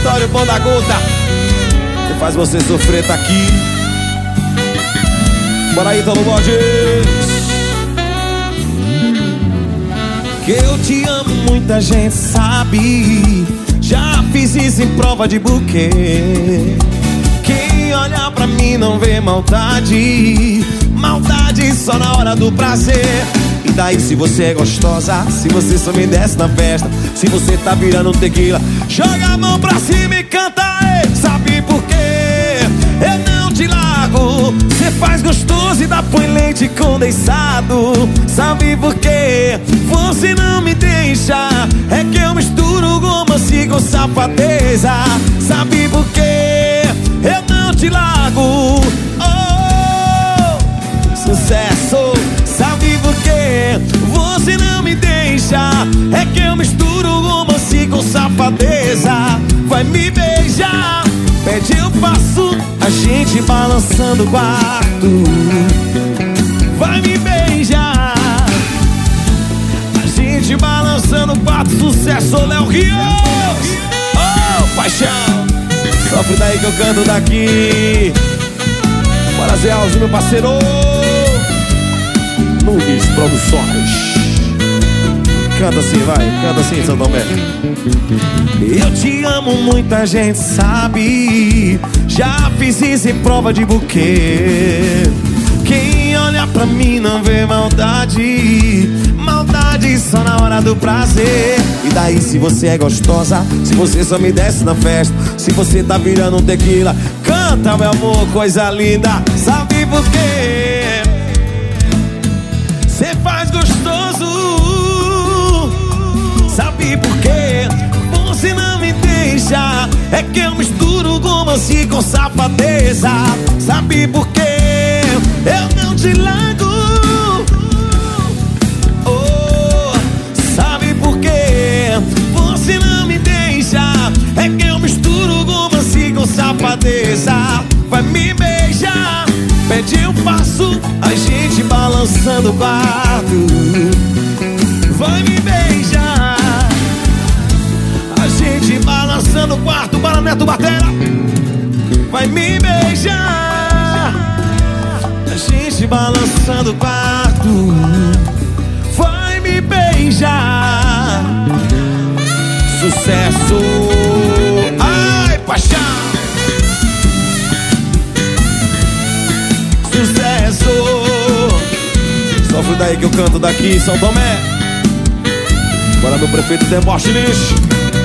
Laboratório Pão da Gota, que faz você sofrer, tá aqui. Bora aí, Tolo Borges. Que eu te amo, muita gente sabe. Já fiz isso em prova de buquê. Quem olha pra mim não vê maldade. Maldade só na hora do prazer. E daí se você é gostosa, se você só me desce na festa, se você tá virando um tequila, joga a mão pra cima e canta, ei. Sabe por quê? Eu não te largo. Cê faz gostoso e dá põe leite condensado. Sabe por quê? Você não me deixa. É que eu misturo romance com safadeza. Sabe por quê? Eu não te largo. Oh, sucesso. Sabe por quê? Você não me deixa. É que eu misturo romance com safadeza. Vai me beijar, pede eu passo, a gente balançando o quarto. Vai me beijar, a gente balançando o quarto. Sucesso, Léo Rios. Oh, paixão. Sofre daí que eu canto daqui. Bora, Zé Alves, meu parceiro. Nunes Produções. Canta assim, vai, canta assim, São Tomé. Eu te amo, muita gente sabe. Já fiz isso em prova de buquê. Quem olha pra mim não vê maldade. Maldade só na hora do prazer. E daí se você é gostosa, se você só me desce na festa, se você tá virando um tequila, canta, meu amor, coisa linda. Sabe por quê? Cê faz gostoso. Sabe por quê? Você não me deixa. É que eu misturo romance com safadeza. Sabe por quê? Eu não te largo. Oh, sabe por quê? Você não me deixa. É que eu misturo romance com safadeza. Vai me beijar, pede eu passo, a gente balançando o quarto. Vai me beijar, a gente balançando o quarto. Bora, Neto Batera. Vai me beijar, a gente balançando o quarto. Vai me beijar. Sucesso. Ai, paixão. Sucesso. Sofre daí que eu canto daqui, São Tomé. Bora, meu prefeito Demóstenes.